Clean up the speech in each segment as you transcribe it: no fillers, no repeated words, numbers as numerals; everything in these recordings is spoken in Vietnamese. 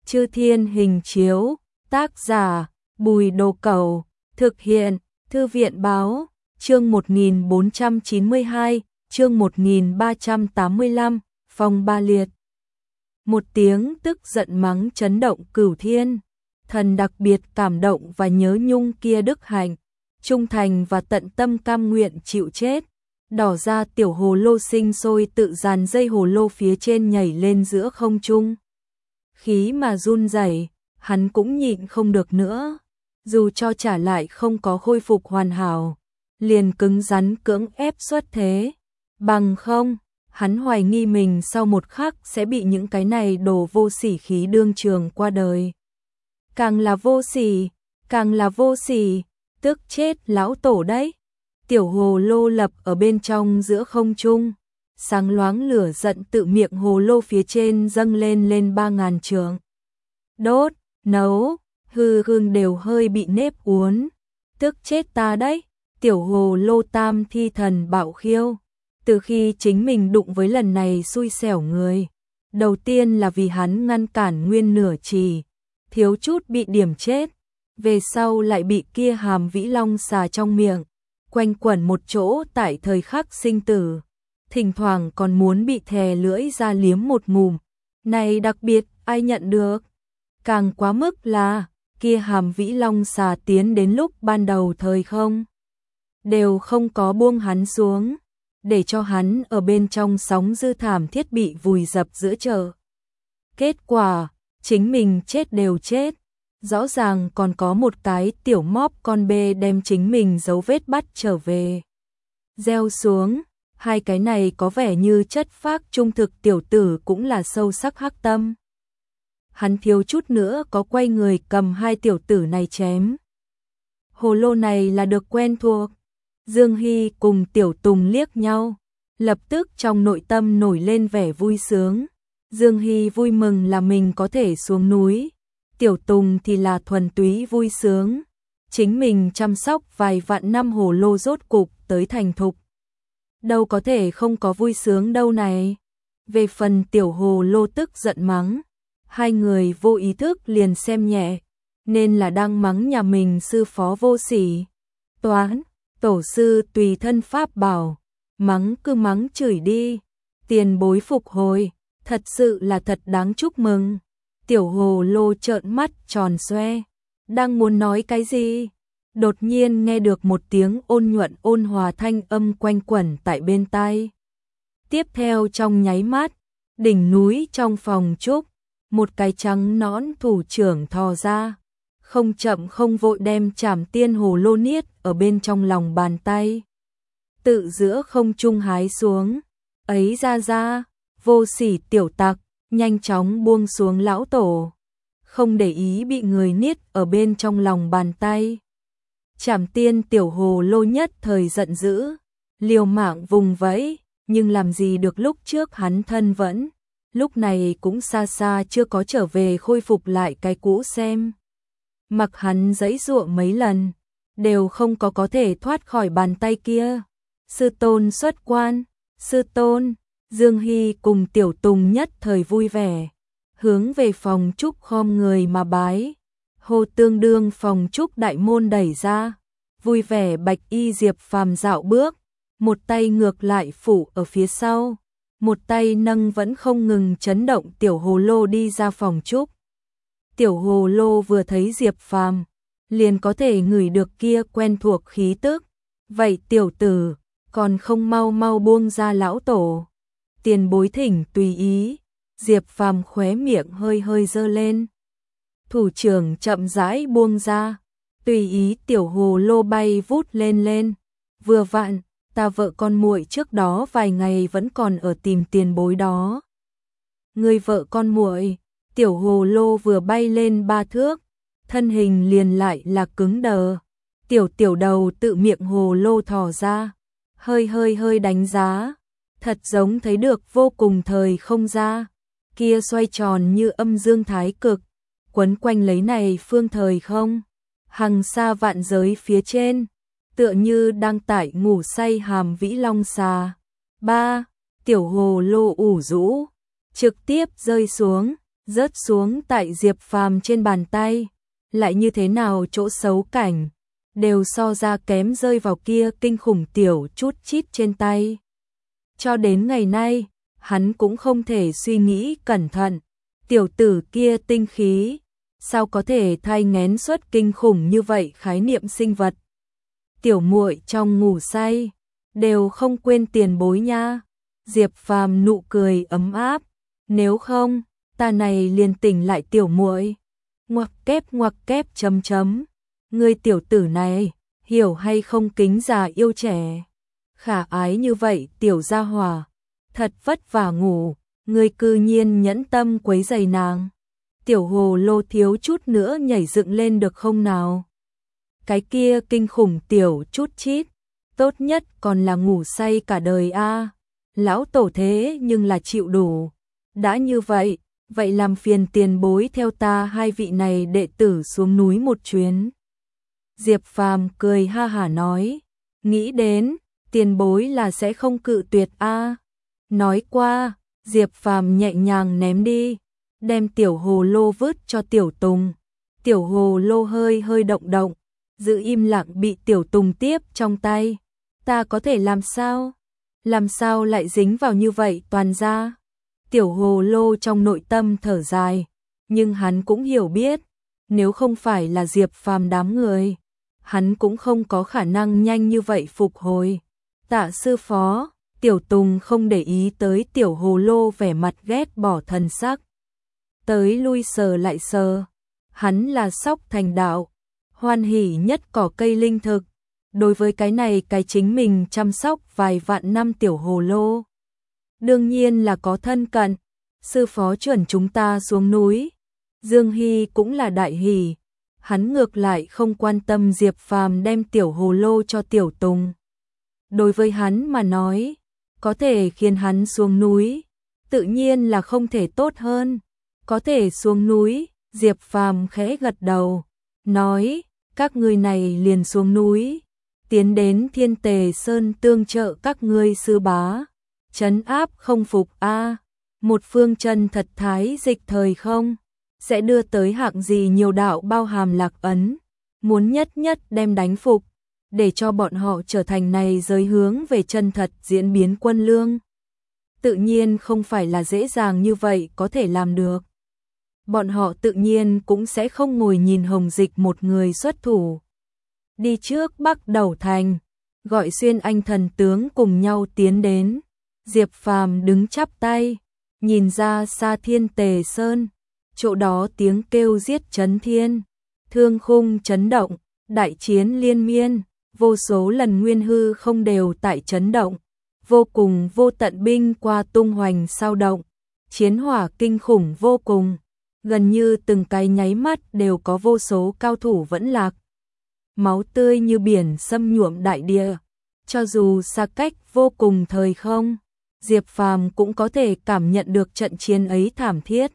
Chư Thiên Hình Chiếu, tác giả Bùi Đồ Cẩu, thực hiện Thư viện Báo, chương 1492, chương 1385, Phong Ba Liệt. Một tiếng tức giận mắng chấn động cửu thiên, thần đặc biệt cảm động và nhớ nhung kia đức hạnh, trung thành và tận tâm cam nguyện chịu chết. Đỏ ra tiểu hồ lô sinh sôi tự dàn dây hồ lô phía trên nhảy lên giữa không trung. Khí mà run rẩy, hắn cũng nhịn không được nữa. Dù cho trả lại không có khôi phục hoàn hảo, liền cứng rắn cưỡng ép xuất thế. Bằng không, hắn hoài nghi mình sau một khắc sẽ bị những cái này đồ vô sỉ khí đương trường qua đời. Càng là vô sỉ, càng là vô sỉ, tức chết lão tổ đấy. Tiểu hồ lô lập ở bên trong giữa không trung, sáng loáng lửa giận tự miệng hồ lô phía trên dâng lên 3000 trượng. Đốt, nấu, hương đều hơi bị nếp uốn. Tức chết ta đấy, tiểu hồ lô tam thi thần bạo khiêu. Từ khi chính mình đụng với lần này xui xẻo người, đầu tiên là vì hắn ngăn cản nguyên nửa trì, thiếu chút bị điểm chết, về sau lại bị kia hàm vĩ long xà trong miệng, quanh quẩn một chỗ tại thời khắc sinh tử, thỉnh thoảng còn muốn bị thè lưỡi ra liếm một ngụm. Này đặc biệt, ai nhận được? Càng quá mức là, kia hàm vĩ long xà tiến đến lúc ban đầu thời không, đều không có buông hắn xuống, để cho hắn ở bên trong sóng dư thảm thiết bị vùi dập giữa chợ. Kết quả, chính mình chết đều chết, rõ ràng còn có một cái tiểu móp con bê đem chính mình dấu vết bắt trở về. Gieo xuống, hai cái này có vẻ như chất phác trung thực tiểu tử cũng là sâu sắc hắc tâm. Hắn thiếu chút nữa có quay người cầm hai tiểu tử này chém. Hồ lô này là được quen thuộc. Dương Hy cùng Tiểu Tùng liếc nhau, lập tức trong nội tâm nổi lên vẻ vui sướng. Dương Hy vui mừng là mình có thể xuống núi, Tiểu Tùng thì là thuần túy vui sướng. Chính mình chăm sóc vài vạn năm hồ lô rốt cục tới thành thục. Đâu có thể không có vui sướng đâu này. Về phần tiểu hồ lô tức giận mắng, hai người vô ý thức liền xem nhẹ, nên là đang mắng nhà mình sư phó vô sỉ. Toán, tổ sư tùy thân pháp bảo, mắng cứ mắng chửi đi, tiền bối phục hồi, thật sự là thật đáng chúc mừng. Tiểu hồ lô trợn mắt tròn xoe, đang muốn nói cái gì? Đột nhiên nghe được một tiếng ôn nhuận ôn hòa thanh âm quanh quẩn tại bên tai. Tiếp theo trong nháy mắt, đỉnh núi trong phòng trúc, một cái trắng nõn thủ trưởng thò ra, không chậm không vội đem Trảm Tiên hồ lô niết ở bên trong lòng bàn tay. Tự giữa không trung hái xuống, ấy ra, vô sỉ tiểu tặc, nhanh chóng buông xuống lão tổ, không để ý bị người niết ở bên trong lòng bàn tay. Trảm Tiên tiểu hồ lô nhất thời giận dữ, liều mạng vùng vẫy, nhưng làm gì được lúc trước hắn thân vẫn, lúc này cũng xa xa chưa có trở về khôi phục lại cái cũ xem. Mặc hắn giãy giụa mấy lần, đều không có thể thoát khỏi bàn tay kia. Sư tôn xuất quan, sư tôn. Dương Hy cùng Tiểu Tùng nhất thời vui vẻ, hướng về phòng trúc khom người mà bái. Hồ tương đương phòng trúc đại môn đẩy ra, vui vẻ bạch y Diệp Phàm dạo bước, một tay ngược lại phủ ở phía sau, một tay nâng vẫn không ngừng chấn động tiểu hồ lô đi ra phòng trúc. Tiểu hồ lô vừa thấy Diệp Phàm, liền có thể ngửi được kia quen thuộc khí tức. Vậy tiểu tử, còn không mau mau buông ra lão tổ. Tiền bối thỉnh tùy ý. Diệp Phàm khóe miệng hơi giơ lên. Thủ trưởng chậm rãi buông ra, tùy ý tiểu hồ lô bay vút lên. Vừa vặn, ta vợ con muội trước đó vài ngày vẫn còn ở tìm tiền bối đó. Người vợ con muội? Tiểu hồ lô vừa bay lên 3 thước, thân hình liền lại là cứng đờ. Tiểu đầu tự miệng hồ lô thò ra, hơi đánh giá, thật giống thấy được vô cùng thời không ra, kia xoay tròn như âm dương thái cực, quấn quanh lấy này phương thời không, hằng xa vạn giới phía trên, tựa như đang tại ngủ say hàm vĩ long xà. Tiểu hồ lô ủ rũ, trực tiếp rơi xuống, rớt xuống tại Diệp Phàm trên bàn tay, lại như thế nào chỗ xấu cảnh, đều so ra kém rơi vào kia kinh khủng tiểu chút chít trên tay. Cho đến ngày nay, hắn cũng không thể suy nghĩ cẩn thận, tiểu tử kia tinh khí, sao có thể thai nghén xuất kinh khủng như vậy khái niệm sinh vật. Tiểu muội trong ngủ say, đều không quên tiền bối nha. Diệp Phàm nụ cười ấm áp, nếu không, ta này liền tỉnh lại tiểu muội. Ngoặc kép chấm chấm. Ngươi tiểu tử này, hiểu hay không kính già yêu trẻ. Khả ái như vậy tiểu gia hỏa, thật vất vả ngủ, ngươi cư nhiên nhẫn tâm quấy rầy nàng. Tiểu hồ lô thiếu chút nữa nhảy dựng lên được không nào? Cái kia kinh khủng tiểu chút chít, tốt nhất còn là ngủ say cả đời a. Lão tổ thế nhưng là chịu đủ. Đã như vậy, vậy làm phiền tiền bối theo ta hai vị này đệ tử xuống núi một chuyến. Diệp Phàm cười ha hả nói, nghĩ đến, tiền bối là sẽ không cự tuyệt a. Nói qua, Diệp Phàm nhẹ nhàng ném đi, đem tiểu hồ lô vứt cho Tiểu Tùng. Tiểu hồ lô hơi hơi động động, giữ im lặng bị Tiểu Tùng tiếp trong tay. Ta có thể làm sao? Làm sao lại dính vào như vậy toàn ra? Tiểu hồ lô trong nội tâm thở dài, nhưng hắn cũng hiểu biết, nếu không phải là Diệp Phàm đám người, hắn cũng không có khả năng nhanh như vậy phục hồi. Tạ sư phó, Tiểu Tùng không để ý tới tiểu hồ lô vẻ mặt ghét bỏ thần sắc. Tới lui sờ lại sờ, hắn là sóc thành đạo, hoan hỉ nhất cỏ cây linh thực. Đối với cái này cái chính mình chăm sóc vài vạn năm tiểu hồ lô, đương nhiên là có thân cận. Sư phó chuẩn chúng ta xuống núi. Dương Hy cũng là đại hỉ, hắn ngược lại không quan tâm Diệp Phàm đem tiểu hồ lô cho Tiểu Tùng. Đối với hắn mà nói, có thể khiến hắn xuống núi, tự nhiên là không thể tốt hơn. Có thể xuống núi, Diệp Phàm khẽ gật đầu, nói, các ngươi này liền xuống núi, tiến đến Thiên Tề Sơn tương trợ các ngươi sư bá, trấn áp không phục a. Một phương chân thật thái dịch thời không, sẽ đưa tới hạng gì nhiều đạo bao hàm lạc ấn, muốn nhất nhất đem đánh phục, để cho bọn họ trở thành này giới hướng về chân thật diễn biến quân lương. Tự nhiên không phải là dễ dàng như vậy có thể làm được. Bọn họ tự nhiên cũng sẽ không ngồi nhìn Hồng Dịch một người xuất thủ. Đi trước Bắc Đầu Thành, gọi Xuyên Anh thần tướng cùng nhau tiến đến. Diệp Phàm đứng chắp tay, nhìn ra xa Thiên Tề Sơn, chỗ đó tiếng kêu giết chấn thiên, thương khung chấn động, đại chiến liên miên, vô số lần nguyên hư không đều tại chấn động, vô cùng vô tận binh qua tung hoành sao động, chiến hỏa kinh khủng vô cùng, gần như từng cái nháy mắt đều có vô số cao thủ vẫn lạc. Máu tươi như biển xâm nhuộm đại địa, cho dù xa cách vô cùng thời không, Diệp Phàm cũng có thể cảm nhận được trận chiến ấy thảm thiết.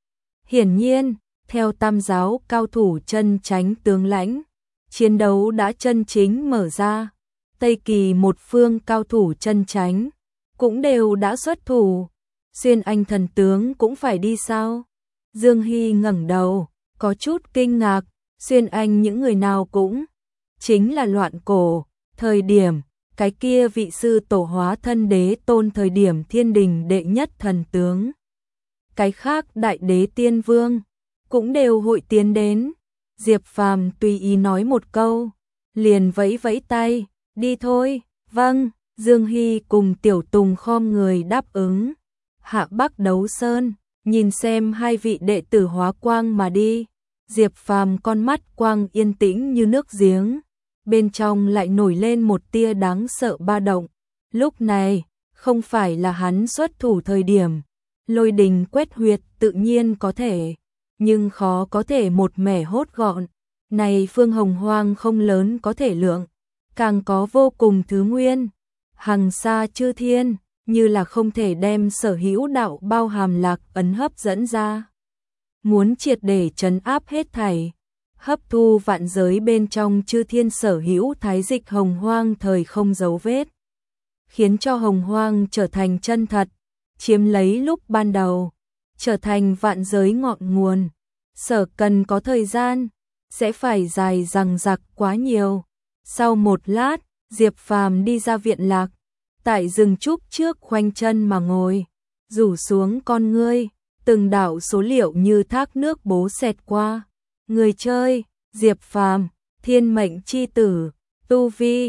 Hiển nhiên, theo tam giáo cao thủ chân chánh tướng lãnh, chiến đấu đã chân chính mở ra. Tây Kỳ một phương cao thủ chân chánh cũng đều đã xuất thủ. Xuyên Anh thần tướng cũng phải đi sao? Dương Hy ngẩng đầu, có chút kinh ngạc. Xuyên Anh những người nào cũng chính là loạn cổ thời điểm, cái kia vị sư tổ hóa thân đế tôn thời điểm thiên đình đệ nhất thần tướng. Cái khác đại đế tiên vương cũng đều hội tiến đến. Diệp Phàm tùy ý nói một câu, liền vẫy vẫy tay, đi thôi. Vâng. Dương Hy cùng Tiểu Tùng khom người đáp ứng. Hạ Bắc Đấu Sơn, nhìn xem hai vị đệ tử hóa quang mà đi. Diệp Phàm con mắt quang yên tĩnh như nước giếng, bên trong lại nổi lên một tia đáng sợ ba động. Lúc này, không phải là hắn xuất thủ thời điểm, lôi đình quét huyệt tự nhiên có thể, nhưng khó có thể một mẻ hốt gọn. Này phương hồng hoang không lớn có thể lượng, càng có vô cùng thứ nguyên, hằng xa chư thiên, như là không thể đem sở hữu đạo bao hàm lạc ấn hấp dẫn ra. Muốn triệt để trấn áp hết thảy, hấp thu vạn giới bên trong chư thiên sở hữu thái dịch hồng hoang thời không dấu vết, khiến cho hồng hoang trở thành chân thật, chiếm lấy lúc ban đầu. trở thành vạn giới ngọn nguồn. Sở cần có thời gian, sẽ phải dài dằng dặc quá nhiều. Sau một lát, Diệp Phàm đi ra viện lạc, tại rừng trúc trước khoanh chân mà ngồi, rủ xuống con ngươi, từng đạo số liệu như thác nước bố xẹt qua. Người chơi, Diệp Phàm, thiên mệnh chi tử, tu vi,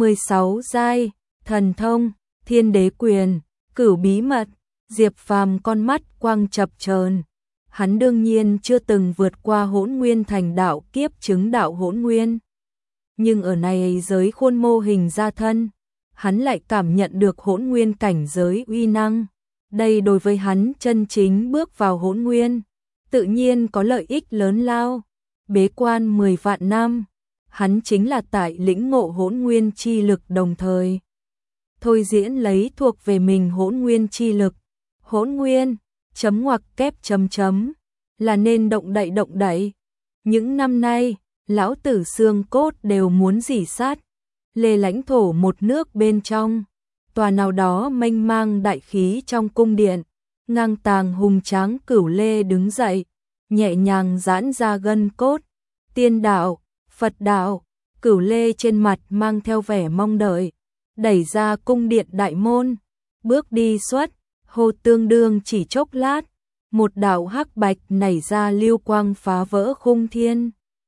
16 giai, thần thông, thiên đế quyền, cửu bí mật. Diệp Phàm con mắt quang chập chờn. Hắn đương nhiên chưa từng vượt qua hỗn nguyên thành đạo kiếp chứng đạo hỗn nguyên. Nhưng ở này giới khuôn mô hình ra thân, hắn lại cảm nhận được hỗn nguyên cảnh giới uy năng. Đây đối với hắn chân chính bước vào hỗn nguyên, tự nhiên có lợi ích lớn lao. Bế quan 10 vạn năm, hắn chính là tại lĩnh ngộ hỗn nguyên chi lực đồng thời thôi diễn lấy thuộc về mình hỗn nguyên chi lực. Hỗn nguyên, chấm ngoặc kép chấm chấm, là nên động đậy. Những năm nay, lão tử xương cốt đều muốn rỉ sát, lê lãnh thổ một nước bên trong, tòa nào đó mênh mang đại khí trong cung điện, ngang tàng hùng tráng Cửu Lê đứng dậy, nhẹ nhàng giãn ra gân cốt. Tiên đạo, Phật đạo, Cửu Lê trên mặt mang theo vẻ mong đợi, đẩy ra cung điện đại môn, bước đi xuất, hô tương đương chỉ chốc lát, một đạo hắc bạch nảy ra lưu quang phá vỡ khung thiên.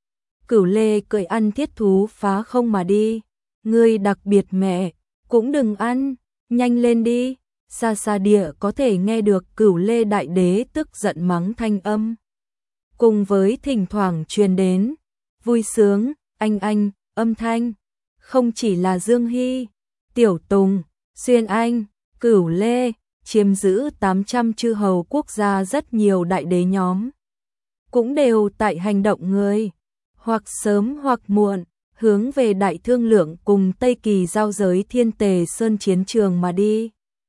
Cửu Lê cười ăn thiết thú phá không mà đi. Ngươi đặc biệt mẹ, cũng đừng ăn, nhanh lên đi. Xa xa địa có thể nghe được Cửu Lê đại đế tức giận mắng thanh âm. Cùng với thỉnh thoảng truyền đến vui sướng, anh, âm thanh. Không chỉ là Dương Hy, Tiểu Tùng, Xuyên Anh, Cửu Lê, chiếm giữ 800 chư hầu quốc gia rất nhiều đại đế nhóm. Cũng đều tại hành động người, hoặc sớm hoặc muộn, hướng về Đại Thương Lượng cùng Tây Kỳ giao giới Thiên Tề Sơn chiến trường mà đi.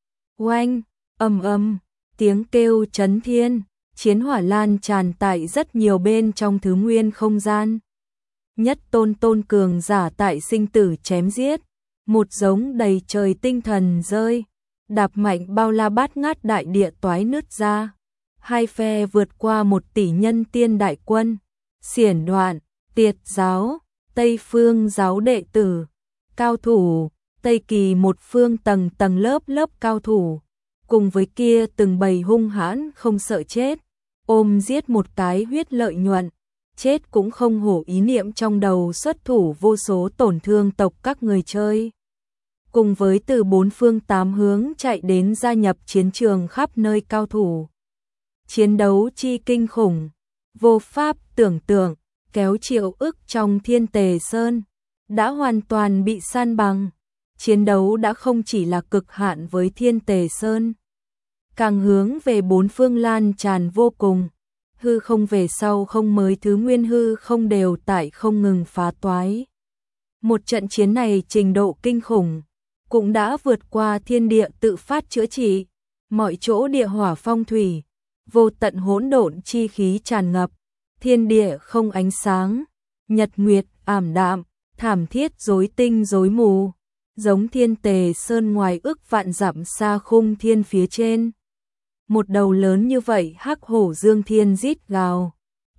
Oanh, ầm, tiếng kêu chấn thiên, chiến hỏa lan tràn tại rất nhiều bên trong thứ nguyên không gian. Nhất tôn cường giả tại sinh tử chém giết, một giống đầy trời tinh thần rơi, đạp mạnh bao la bát ngát đại địa toái nứt ra. Hai phe vượt qua 1 tỷ nhân tiên đại quân, xiển đoạn, Tiệt giáo, Tây phương giáo đệ tử, cao thủ, Tây Kỳ một phương tầng tầng lớp cao thủ, cùng với kia từng bầy hung hãn không sợ chết, ôm giết một cái huyết lợi nhuận, chết cũng không hổ ý niệm trong đầu xuất thủ vô số tổn thương tộc các người chơi. Cùng với từ 4 phương 8 hướng chạy đến gia nhập chiến trường khắp nơi cao thủ. Chiến đấu chi kinh khủng, vô pháp tưởng tượng, kéo triệu ức trong Thiên Tề Sơn, đã hoàn toàn bị san bằng. Chiến đấu đã không chỉ là cực hạn với Thiên Tề Sơn, càng hướng về 4 phương lan tràn vô cùng. Hư không về sau không mới thứ nguyên hư không đều tại không ngừng phá toái. Một trận chiến này trình độ kinh khủng, cũng đã vượt qua thiên địa tự phát chữa trị, mọi chỗ địa hỏa phong thủy, vô tận hỗn độn chi khí tràn ngập, thiên địa không ánh sáng, nhật nguyệt ảm đạm, thảm thiết rối tinh rối mù, giống Thiên Tề Sơn ngoài ức vạn dặm xa khung thiên phía trên. Một đầu lớn như vậy hắc hổ dương thiên rít gào,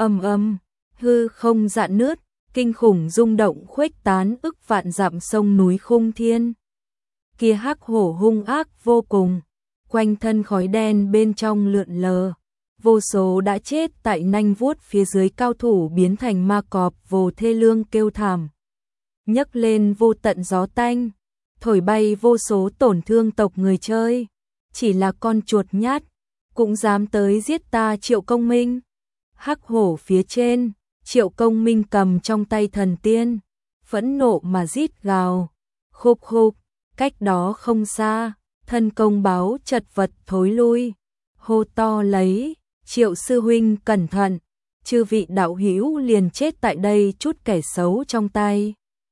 ầm, hư không rạn nứt, kinh khủng rung động khuếch tán ức vạn dặm sông núi khung thiên. Kia hắc hổ hung ác vô cùng, quanh thân khói đen bên trong lượn lờ, vô số đã chết tại nanh vuốt phía dưới cao thủ biến thành ma cọp vồ thê lương kêu thảm. Nhấc lên vô tận gió tanh, thổi bay vô số tổn thương tộc người chơi, chỉ là con chuột nhát, cũng dám tới giết ta Triệu Công Minh. Hắc hổ phía trên, Triệu Công Minh cầm trong tay thần tiên, phẫn nộ mà rít gào, khục, cách đó không xa, thân công báo chật vật thối lui, hô to lấy, Triệu sư huynh cẩn thận, chư vị đạo hữu liền chết tại đây chút kẻ xấu trong tay.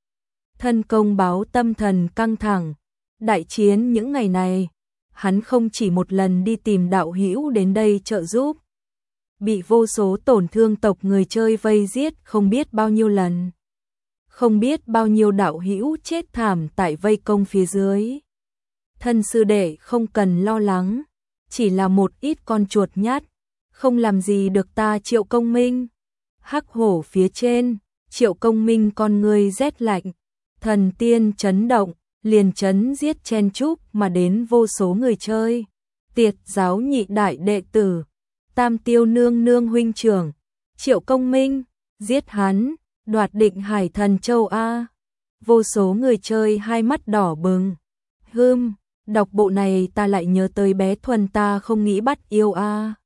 Thân công báo tâm thần căng thẳng, đại chiến những ngày này, hắn không chỉ một lần đi tìm đạo hữu đến đây trợ giúp, bị vô số tổn thương tộc người chơi vây giết không biết bao nhiêu lần. Không biết bao nhiêu đạo hữu chết thảm tại vây công phía dưới. Thân sư đệ không cần lo lắng, chỉ là một ít con chuột nhát, không làm gì được ta Triệu Công Minh. Hắc hổ phía trên, Triệu Công Minh con người rét lạnh, thần tiên chấn động, liền chấn giết chen chúc mà đến vô số người chơi. Tiệt giáo nhị đại đệ tử, Tam Tiêu nương nương huynh trưởng, Triệu Công Minh, giết hắn, đoạt Định Hải Thần Châu a. Vô số người chơi hai mắt đỏ bừng. Đọc bộ này ta lại nhớ tới bé Thuần ta không nghĩ bắt yêu a.